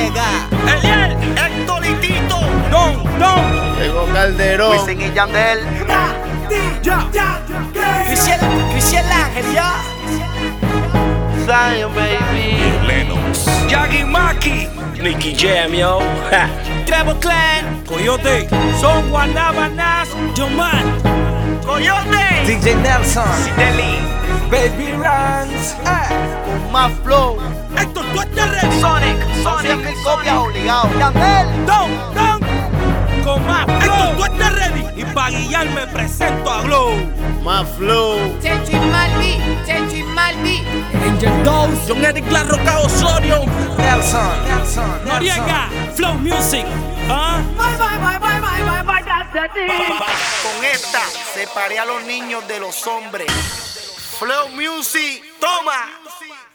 Vega, Eliel, Héctor y Tito, Don, Llegó Calderón. Wisin y Yandel, Cristian Ángel, ya. Zion, baby. Lennox, Yagi Maki, Nicky Jam, yo. Trevor Clan, Coyote, Son Guanabanas, John Man, Coyote, DJ Nelson, Deli, Baby Runs, con más flow. Héctor, tú estás ready. Sonic, 100.000 copias obligado. Yandel, Don, con más Héctor, tú estás ready. Y para guiar me presento a Glow. Más flow. Checho y Maldi. Angel Dose, John Eric La Roca Osorio, Nelson, Noriega, Flow Music. con esta separé a los niños de los hombres. Flow Music, toma.